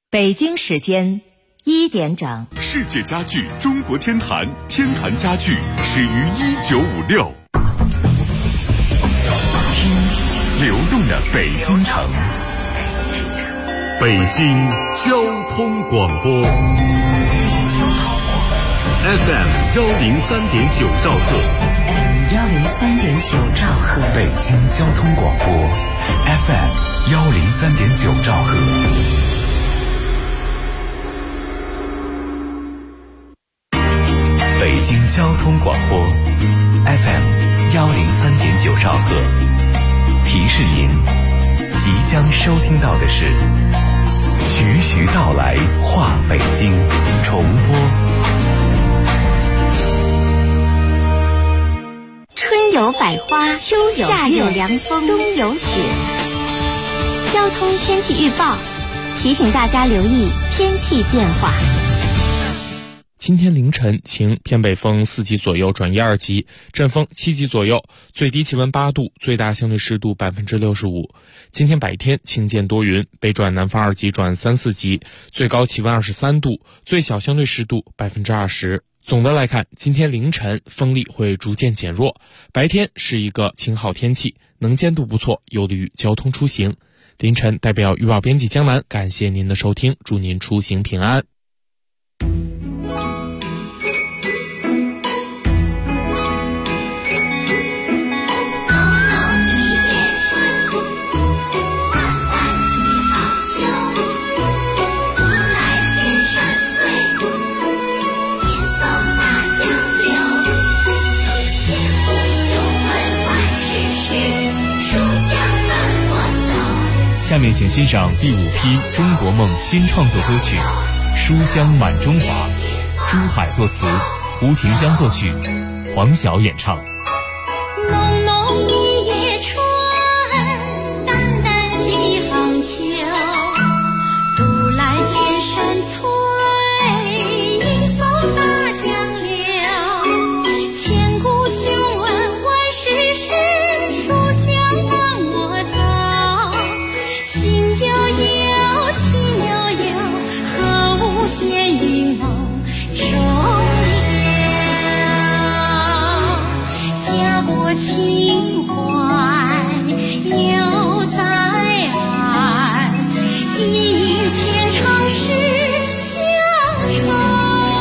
北京时间1点整。 世界家具中国天坛，天坛家具始于1956。听流动的北京城，北京交通广播 FM 103.9兆赫 103.9兆赫， 北京交通广播 FM 103.9兆赫。北京交通广播 FM 103.9兆赫，提示您，即将收听到的是徐徐道来话北京重播。 春有百花，秋有夏有凉风，冬有雪。交通天气预报提醒大家留意天气变化。 今天凌晨晴，偏北风4级左右转1、2级，阵风7级左右，最低气温8度，最大相对湿度65%。今天白天晴间多云，北转南风2级转3、4级，最高气温23度，最小相对湿度20%。总的来看，今天凌晨风力会逐渐减弱，白天是一个晴好天气，能见度不错，有利于交通出行。凌晨代表预报编辑江南，感谢您的收听，祝您出行平安。 下面请欣赏第5批中国梦新创作歌曲《书香满中华》，朱海作词，胡廷江作曲，黄晓演唱。 浓浓一夜春，淡淡几行秋，独来千山翠，迎送大江流。千古雄文万世事，书香伴我走。心悠悠，情悠悠，何无闲云梦中游。家国情怀犹在耳，定前常事相酬。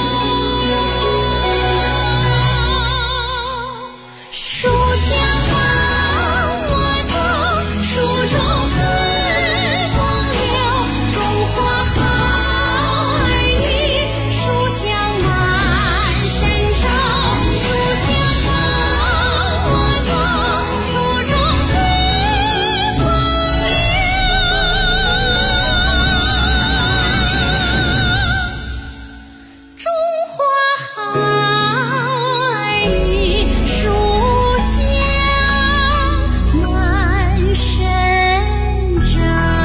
书天伴我走，书中自风流，中华好儿女，书香满神州。书香伴我走，书中自风流，中华好儿女，书香满神州。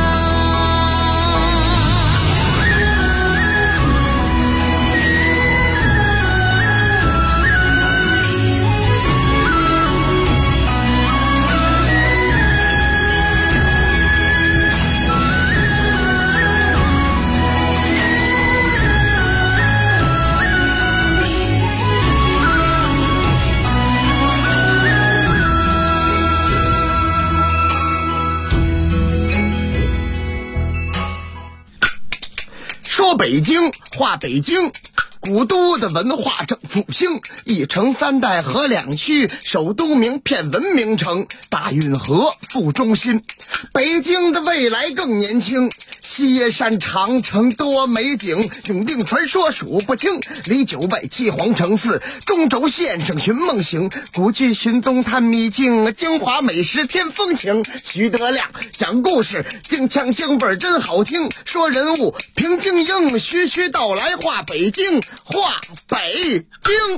说北京，话北京，古都的文化正复兴，一城三代合两区，首都名片文明城，大运河副中心。北京的未来更年轻，西山长城多美景，永定传说数不清，离9外七皇城寺，中轴线上寻梦行，古剧寻东探秘境，京华美食添风情。徐德亮讲故事，京腔京味真好听，说人物平静英，徐徐道来话北京，话北京。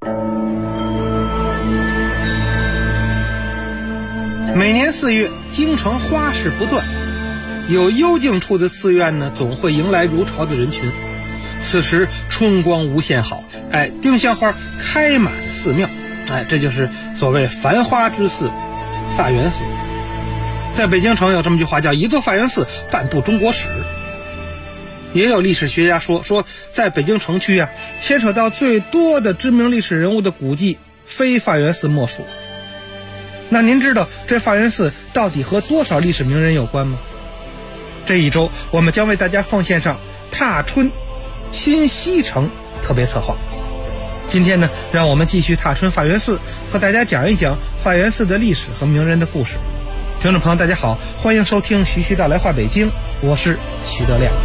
每年4月，京城花市不断，有幽静处的寺院呢，总会迎来如潮的人群。此时春光无限好，丁香花开满寺庙，这就是所谓繁花之寺法源寺。在北京城有这么句话，叫一座法源寺，半部中国史。 也有历史学家说在北京城区啊，牵扯到最多的知名历史人物的古迹非法源寺莫属。那您知道这法源寺到底和多少历史名人有关吗？这一周我们将为大家奉献上踏春新西城特别策划。今天呢，让我们继续踏春法源寺，和大家讲一讲法源寺的历史和名人的故事。听众朋友大家好，欢迎收听徐徐道来话北京，我是徐德亮。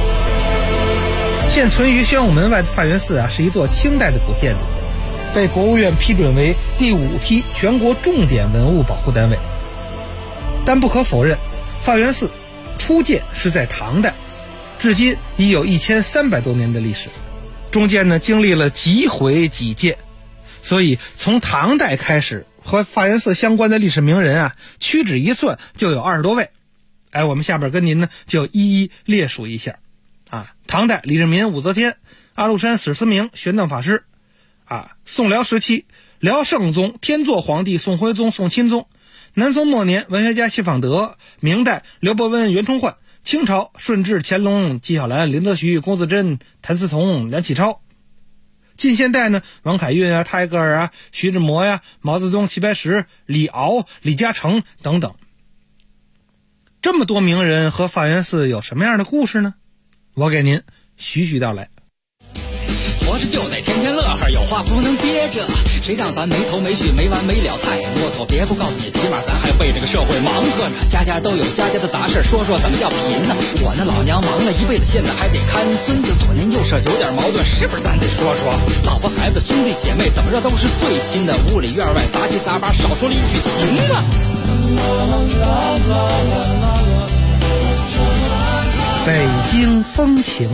现存于宣武门外的法源寺啊，是一座清代的古建筑，被国务院批准为第5批全国重点文物保护单位。但不可否认，法源寺初建是在唐代，至今已有1300多年的历史，中间呢经历了几回几建，所以从唐代开始，和法源寺相关的历史名人啊，屈指一算就有20多位。我们下边跟您呢就一一列数一下。唐代李世民、武则天、阿禄山史思明、玄奘法师。宋辽时期辽圣宗、天祚皇帝、宋徽宗、宋钦宗。南宋末年文学家谢昉德。明代刘伯温、袁崇焕。清朝顺治、乾隆、纪晓岚、林则徐、龚自珍、谭嗣同、梁启超。近现代呢，王凯运啊、泰戈尔啊、徐志摩呀、毛泽东、齐白石、李敖、李嘉诚等等。这么多名人和法源寺有什么样的故事呢？我给您徐徐道来。 活着就得天天乐呵，有话不能憋着，谁让咱没头没绪没完没了太啰嗦。别不告诉你，起码咱还为这个社会忙活着，家家都有家家的杂事，说说怎么叫贫呢？我那老娘忙了一辈子，现在还得看孙子，左邻右舍有点矛盾，是不是咱得说说？老婆孩子兄弟姐妹怎么着都是最亲的，屋里院外杂七杂八，少说了一句行啊。 北京风情。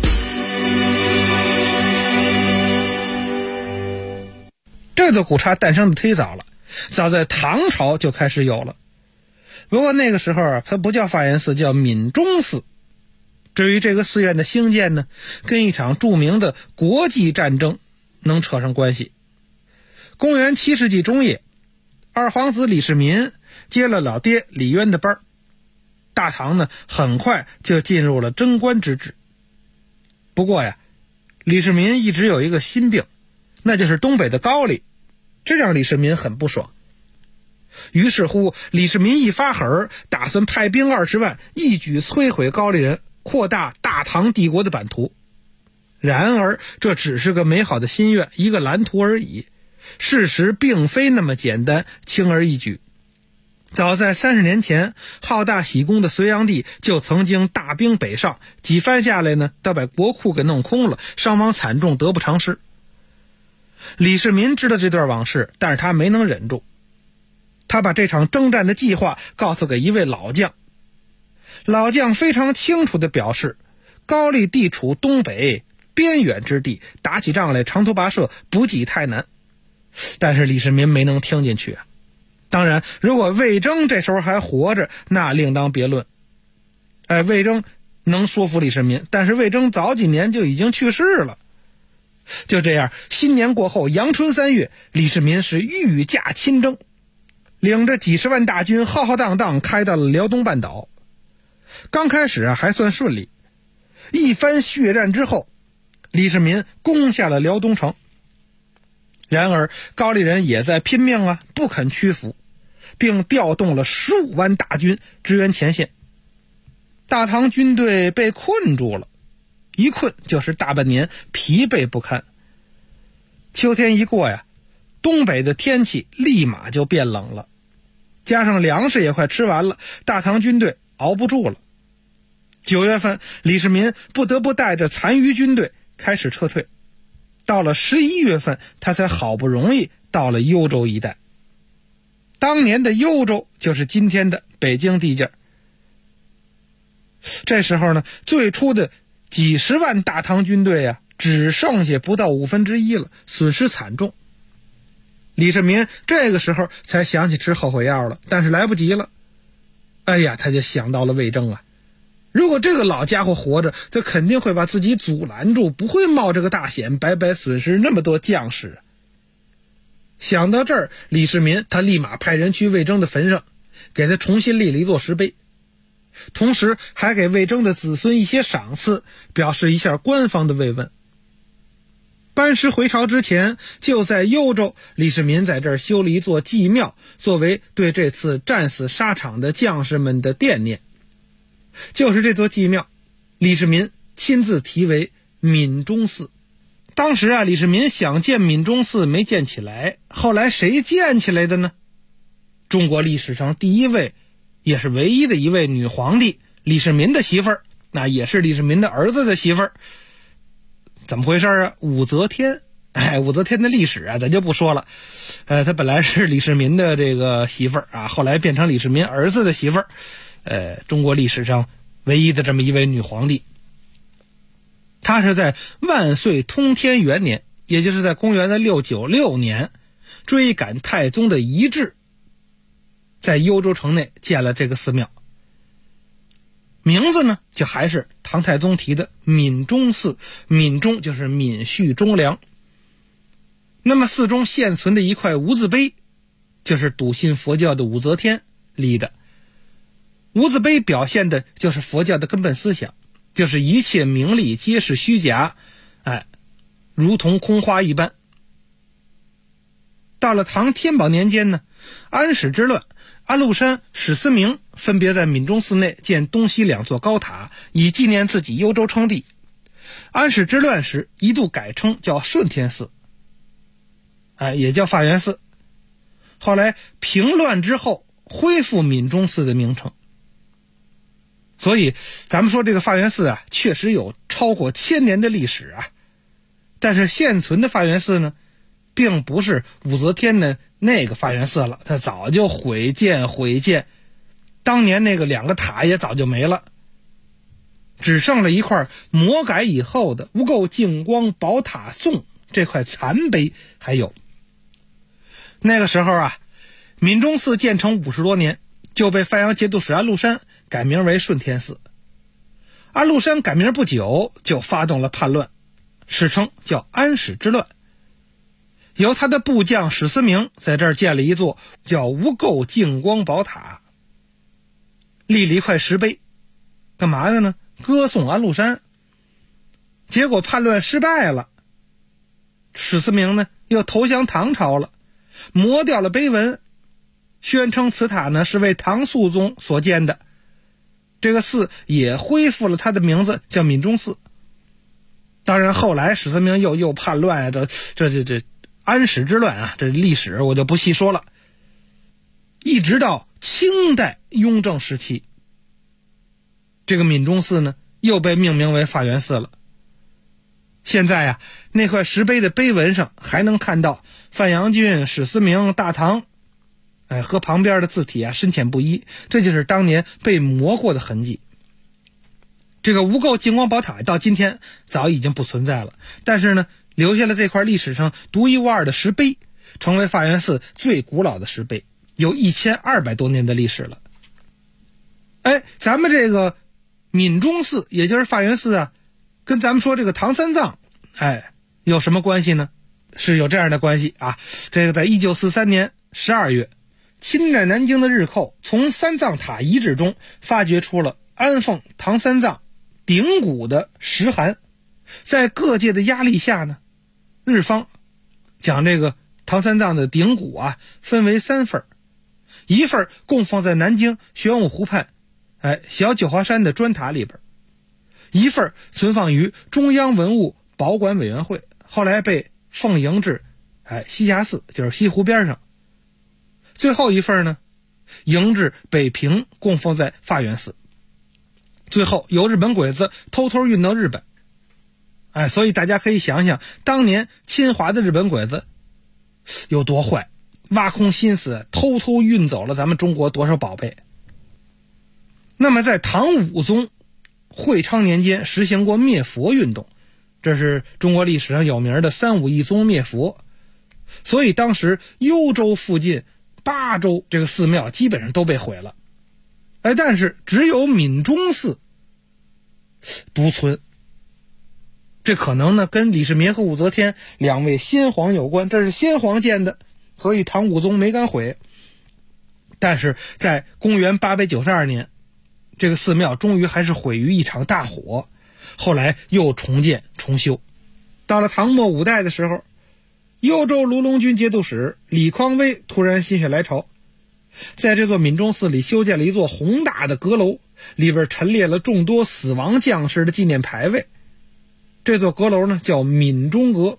这座古刹诞生的忒早了，早在唐朝就开始有了。不过那个时候啊，它不叫法源寺，叫闽中寺。至于这个寺院的兴建呢，跟一场著名的国际战争能扯上关系。公元7世纪中叶，二皇子李世民接了老爹李渊的班，大唐呢很快就进入了贞观之治。不过呀，李世民一直有一个心病，那就是东北的高丽，这让李世民很不爽。于是乎，李世民一发狠，打算派兵20万，一举摧毁高丽人，扩大大唐帝国的版图。然而这只是个美好的心愿，一个蓝图而已，事实并非那么简单，轻而易举。早在30年前，好大喜功的隋炀帝就曾经大兵北上，几番下来呢，都把国库给弄空了，伤亡惨重，得不偿失。李世民知道这段往事，但是他没能忍住，他把这场征战的计划告诉给一位老将。老将非常清楚地表示，高丽地处东北边远之地，打起仗来长途跋涉，不计太难。但是李世民没能听进去啊。当然，如果魏征这时候还活着，那另当别论。魏征能说服李世民，但是魏征早几年就已经去世了。就这样，新年过后，阳春3月，李世民是御驾亲征，领着几十万大军浩浩荡荡开到了辽东半岛。刚开始还算顺利，一番血战之后，李世民攻下了辽东城。然而高丽人也在拼命啊，不肯屈服，并调动了15万大军支援前线。大唐军队被困住了，一困就是大半年，疲惫不堪。秋天一过呀，东北的天气立马就变冷了，加上粮食也快吃完了，大唐军队熬不住了。9月份，李世民不得不带着残余军队开始撤退。到了11月份，他才好不容易到了幽州一带。当年的幽州就是今天的北京地界。这时候呢，最初的几十万大唐军队啊，只剩下不到1/5了，损失惨重。李世民这个时候才想起吃后悔药了，但是来不及了。他就想到了魏征啊。如果这个老家伙活着，他肯定会把自己阻拦住，不会冒这个大险，白白损失那么多将士。想到这儿，李世民他立马派人去魏征的坟上，给他重新立了一座石碑。 同时还给魏征的子孙一些赏赐，表示一下官方的慰问。班师回朝之前，就在幽州，李世民在这儿修了一座祭庙，作为对这次战死沙场的将士们的惦念。就是这座祭庙，李世民亲自题为闽中寺。当时李世民想建闽中寺没建起来，后来谁建起来的呢？中国历史上第一位也是唯一的一位女皇帝，李世民的媳妇儿，那也是李世民的儿子的媳妇儿。怎么回事啊？武则天。武则天的历史咱就不说了。她本来是李世民的这个媳妇儿后来变成李世民儿子的媳妇儿。中国历史上唯一的这么一位女皇帝。她是在万岁通天元年，也就是在公元的696年，追赶太宗的遗志，在幽州城内建了这个寺庙。名字呢，就还是唐太宗提的闽中寺，闽中就是闽续忠良。那么寺中现存的一块无字碑，就是笃信佛教的武则天立的。无字碑表现的就是佛教的根本思想，就是一切名利皆是虚假，如同空花一般。到了唐天宝年间呢，安史之乱，安禄山、史思明分别在闽中寺内建东西2座高塔，以纪念自己幽州称帝。安史之乱时一度改称叫顺天寺，也叫法源寺。后来平乱之后恢复闽中寺的名称。所以咱们说这个法源寺确实有超过1000年的历史但是现存的法源寺呢，并不是武则天的那个法源寺了，它早就毁建，当年那个2个塔也早就没了，只剩了一块魔改以后的无垢净光宝塔颂这块残碑还有。那个时候闽中寺建成50多年，就被范阳节度使安禄山改名为顺天寺。安禄山改名不久就发动了叛乱，史称叫安史之乱。由他的部将史思明在这儿建了一座叫无垢净光宝塔，立了一块石碑，干嘛的呢？歌颂安禄山。结果叛乱失败了，史思明呢又投降唐朝了，磨掉了碑文，宣称此塔呢是为唐肃宗所建的。这个寺也恢复了他的名字，叫闽中寺。当然后来史思明又叛乱这安史之乱这历史我就不细说了。一直到清代雍正时期，这个闽中寺呢又被命名为法源寺了。现在那块石碑的碑文上还能看到范阳郡、史思明、大唐，和旁边的字体深浅不一，这就是当年被磨过的痕迹。这个无垢净光宝塔到今天早已经不存在了，但是呢留下了这块历史上独一无二的石碑，成为法源寺最古老的石碑，有1200多年的历史了。咱们这个闽中寺也就是法源寺跟咱们说这个唐三藏有什么关系呢？是有这样的关系这个在1943年12月，侵占南京的日寇从三藏塔遗址中发掘出了安奉唐三藏顶骨的石函。在各界的压力下呢，日方将这个唐三藏的顶骨分为3份，一份供放在南京玄武湖畔小九华山的砖塔里边，一份存放于中央文物保管委员会，后来被奉迎至西霞寺，就是西湖边上。最后一份呢迎至北平，供奉在法源寺，最后由日本鬼子偷偷运到日本。所以大家可以想想当年侵华的日本鬼子有多坏，挖空心思偷偷运走了咱们中国多少宝贝。那么在唐武宗会昌年间实行过灭佛运动，这是中国历史上有名的3武一宗灭佛。所以当时幽州附近8州这个寺庙基本上都被毁了，但是只有闽中寺独存。这可能呢跟李世民和武则天2位先皇有关，这是先皇建的，所以唐武宗没敢毁。但是在公元892年， 这个寺庙终于还是毁于一场大火，后来又重建重修。到了唐末5代的时候，幽州卢龙军节度使李匡威突然心血来潮，在这座闽中寺里修建了一座宏大的阁楼，里边陈列了众多死亡将士的纪念牌位。这座阁楼呢叫闽中阁。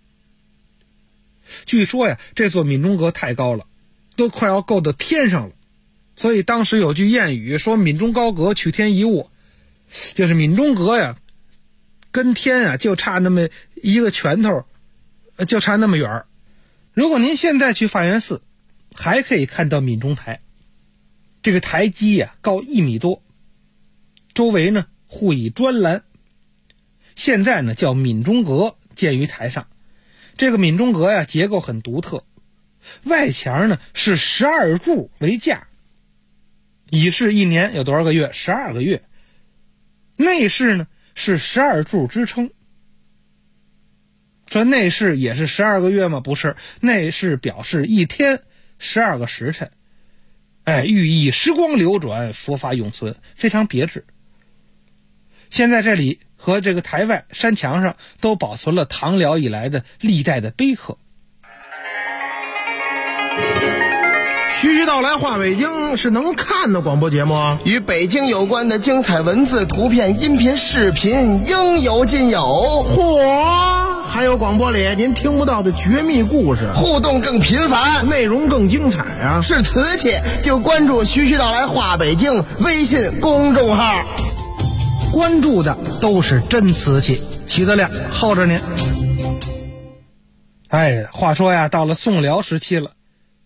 据说呀，这座闽中阁太高了，都快要够到天上了，所以当时有句谚语说闽中高阁取天一物，就是闽中阁呀跟天啊就差那么一个拳头，就差那么远。如果您现在去法源寺，还可以看到闽中台，这个台基呀高1米多，周围呢护以砖栏，现在呢叫闽中阁，建于台上。这个闽中阁呀结构很独特，外墙呢是12柱为架，乙巳一年有多少个月？12个月。内饰呢是12柱支撑。说内饰也是12个月吗？不是，内饰表示一天12个时辰，寓意时光流转，佛法永存，非常别致。现在这里和这个台外山墙上都保存了唐辽以来的历代的碑刻。 徐徐道来话北京是能看的广播节目啊， 与北京有关的精彩文字、图片、音频、视频应有尽有。 嚯，还有广播里您听不到的绝密故事， 互动更频繁， 内容更精彩啊！ 是瓷器就关注徐徐道来话北京微信公众号， 关注的都是真瓷器，齐德亮候着您。话说呀，到了宋辽时期了，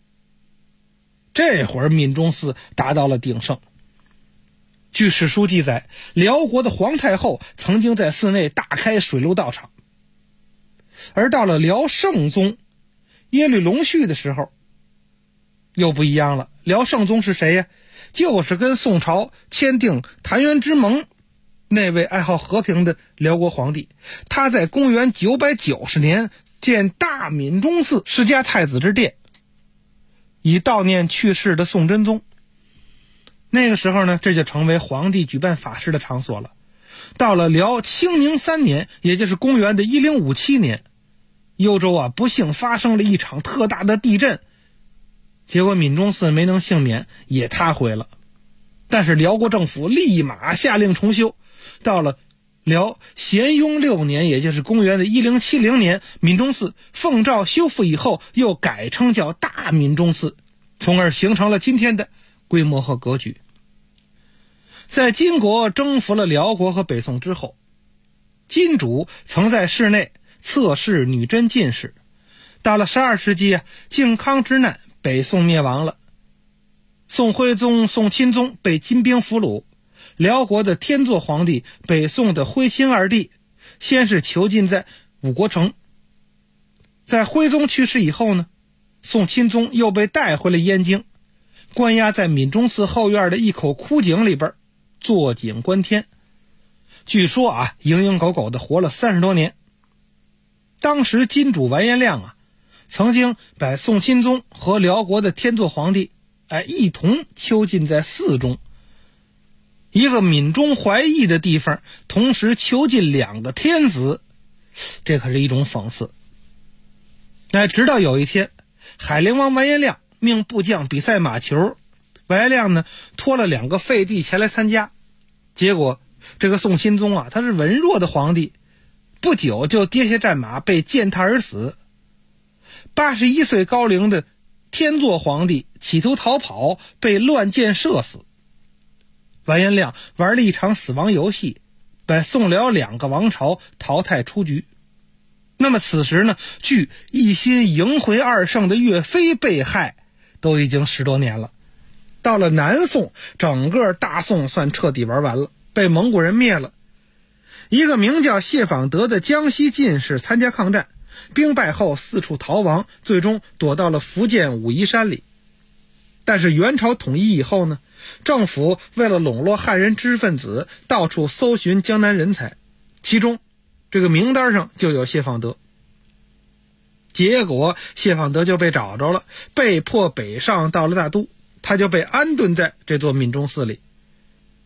这会儿闽中寺达到了鼎盛。据史书记载，辽国的皇太后曾经在寺内大开水陆道场。而到了辽圣宗耶律隆绪的时候又不一样了。辽圣宗是谁呀？就是跟宋朝签订澶渊之盟那位爱好和平的辽国皇帝。他在公元990年建大闽中寺，施加太子之殿，以悼念去世的宋真宗。那个时候呢，这就成为皇帝举办法事的场所了。到了辽清宁3年，也就是公元的1057年，幽州不幸发生了一场特大的地震，结果闽中寺没能幸免，也塌毁了。但是辽国政府立马下令重修。到了辽咸雍6年，也就是公元的1070年，闽中寺奉诏修复以后，又改称叫大闽中寺，从而形成了今天的规模和格局。在金国征服了辽国和北宋之后，金主曾在室内测试女真进士。到了12世纪靖康之难，北宋灭亡了，宋徽宗、宋钦宗被金兵俘虏，辽国的天祚皇帝、北宋的徽钦二帝先是囚禁在五国城。在徽宗去世以后呢，宋钦宗又被带回了燕京，关押在闽中寺后院的一口枯井里边坐井观天。据说蝇营狗苟的活了30多年。当时金主完颜亮曾经把宋钦宗和辽国的天祚皇帝一同囚禁在寺中。一个闽中怀义的地方，同时囚禁2个天子，这可是一种讽刺。直到有一天，海陵王完颜亮命部将比赛马球，完颜亮呢拖了2个废帝前来参加。结果这个宋钦宗他是文弱的皇帝，不久就跌下战马，被践踏而死。81岁高龄的天祚皇帝企图逃跑，被乱箭射死。完颜亮玩了一场死亡游戏，把宋辽2个王朝淘汰出局。那么此时呢，距一心迎回2圣的岳飞被害都已经10多年了。到了南宋，整个大宋算彻底玩完了，被蒙古人灭了。一个名叫谢访德的江西进士参加抗战，兵败后四处逃亡，最终躲到了福建武夷山里。但是元朝统一以后呢，政府为了笼络汉人知识分子，到处搜寻江南人才，其中这个名单上就有谢访德。结果谢访德就被找着了，被迫北上到了大都，他就被安顿在这座闽中寺里。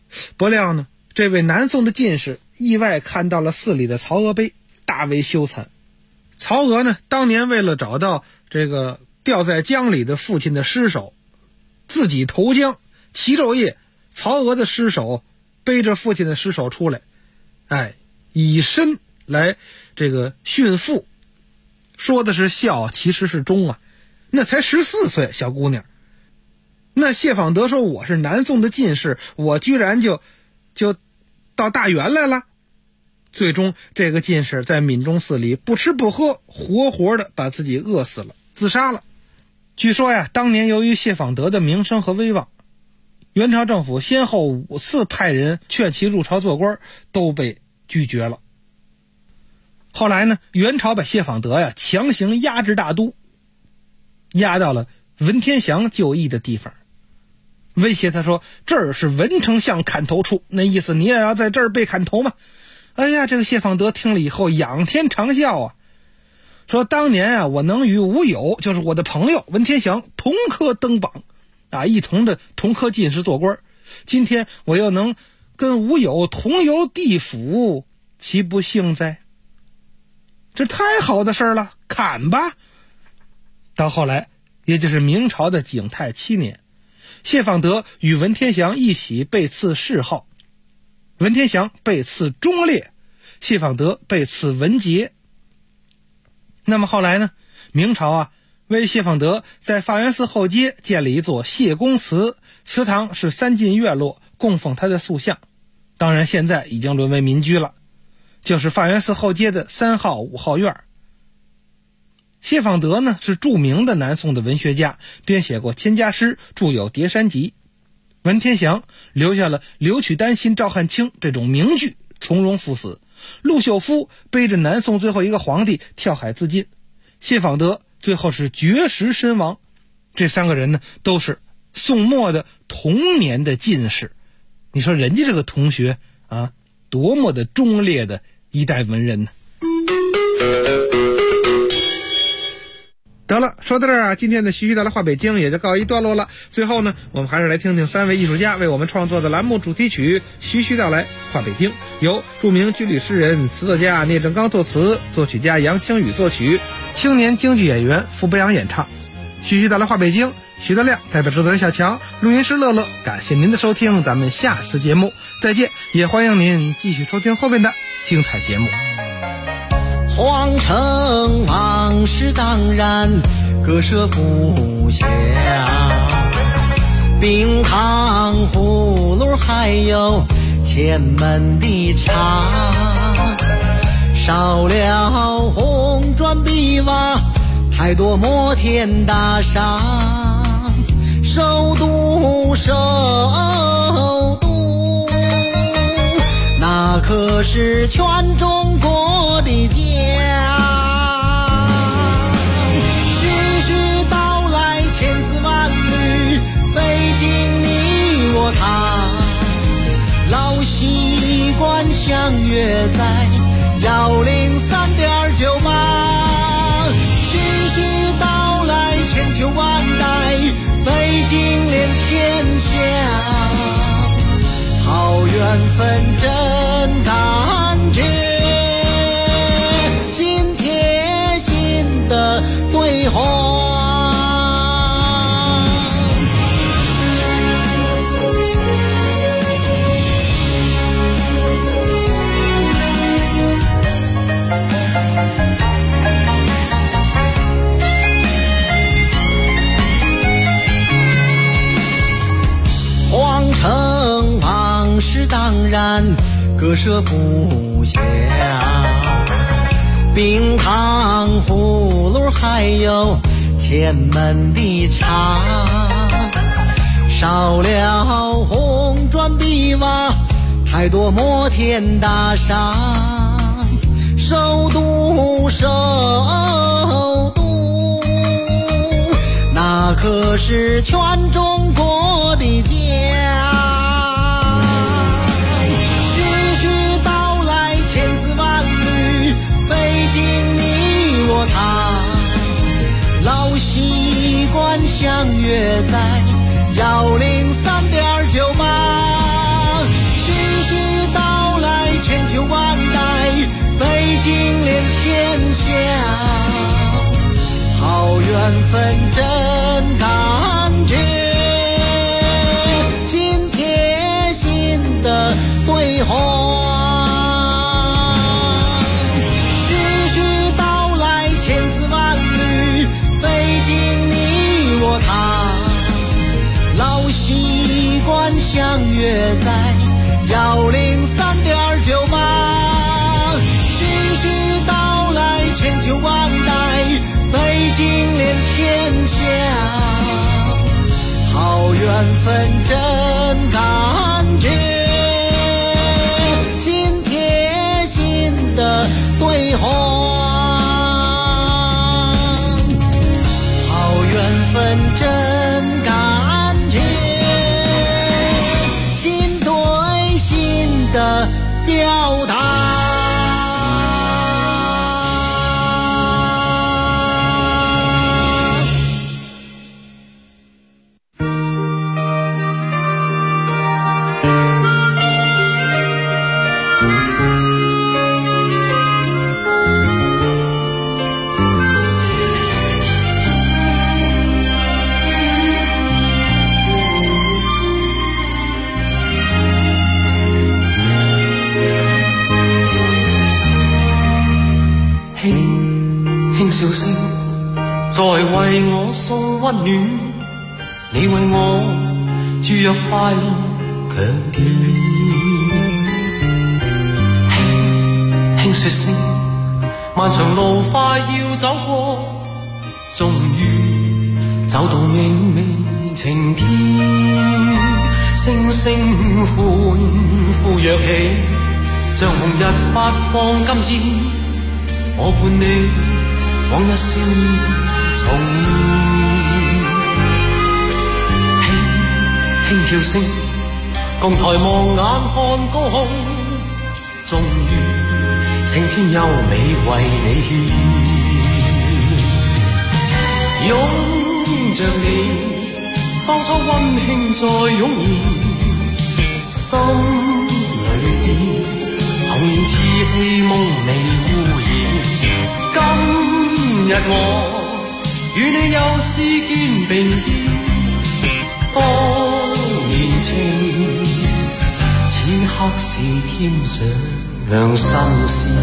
不料呢，这位南宋的进士意外看到了寺里的曹娥碑，大为羞惭。曹娥呢，当年为了找到这个掉在江里的父亲的尸首，自己投江，齐昼夜，曹娥的尸首背着父亲的尸首出来，以身来这个殉父，说的是孝，其实是忠啊。那才14岁小姑娘，那谢访德说我是南宋的进士，我居然就到大员来了。最终这个进士在闽中寺里不吃不喝，活活的把自己饿死了，自杀了。据说呀，当年由于谢访德的名声和威望，元朝政府先后5次派人劝其入朝做官，都被拒绝了。后来呢，元朝把谢访德呀强行押至大都，押到了文天祥就义的地方，威胁他说这儿是文丞相砍头处，那意思你也要在这儿被砍头嘛。哎呀，这个谢访德听了以后仰天长啸啊，说当年啊，我能与吴友，就是我的朋友文天祥同科登榜啊，一同的同科进士做官，今天我又能跟吴友同游地府，岂不幸哉？这太好的事儿了，砍吧。到后来，也就是明朝的景泰7年，谢访德与文天祥一起被赐谥号，文天祥被赐忠烈，谢访德被赐文节。那么后来呢，明朝啊为谢访德在法源寺后街建了一座谢公祠，祠堂是3进院落，供奉他的塑像。当然现在已经沦为民居了，就是法源寺后街的3号5号院。谢访德呢是著名的南宋的文学家，编写过千家诗，著有《叠山集》。文天祥留下了留取丹心照汗青这种名句，从容赴死。陆秀夫背着南宋最后一个皇帝跳海自尽，谢访德最后是绝食身亡。这3个人呢都是宋末的同年的进士，你说人家这个同学啊，多么的忠烈的一代文人呢。得了，说到这儿啊，今天的徐徐到来话北京也就告一段落了。最后呢，我们还是来听听3位艺术家为我们创作的栏目主题曲《徐徐到来话北京》，由著名军旅诗人、词作家聂正刚作词，作曲家杨清宇作曲，青年京剧演员傅博阳演唱。徐徐到来话北京，徐德亮代表制作人小强，录音师乐乐，感谢您的收听，咱们下次节目再见，也欢迎您继续收听后面的精彩节目。 皇城往事当然，割舍不下，冰糖葫芦还有前门的茶，少了红砖碧瓦，太多摩天大厦，首都那可是全中国的家。徐徐道来千丝万缕，北京你我他，老习惯相约在103.98。徐徐道来千秋万代，北京连天下，好缘分真感觉，心贴心的对话。皇城往事当然割舍不下，冰糖葫芦还有前门的茶，少了红砖碧瓦，太多摩天大厦，首都那可是全中国的家。老习惯相约在103.98。 京连天下，好缘分真感觉，心贴心的对话，徐徐道来千丝万缕，北京你我他，老习惯相约在103.98，徐徐道来千秋万代，北京连天下，好缘分真感觉，心贴心的对话，好缘分真感觉，心对心的表达。 笑聲在為我送溫暖，你為我注入快樂強電。輕輕說聲，漫長路快要走過，終於走到明媚晴天。星星歡呼躍起，像紅日發放金箭，我伴你往日少年重現，輕輕叫聲，共抬望眼看高空，終於青天優美為你獻，擁着你，當初溫馨再湧現，心裏邊紅燃志氣夢未污染。今日我與你又是肩並肩，當年情，此刻是添上新鮮。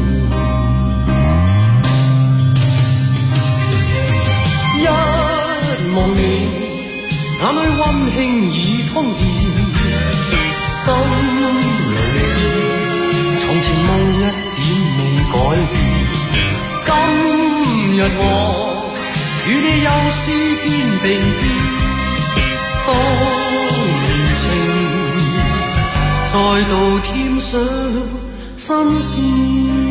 一望你，眼裏溫馨已通電，心裏邊從前夢一點未改變。今日我與你又是肩並肩，當年情再度添上新鮮。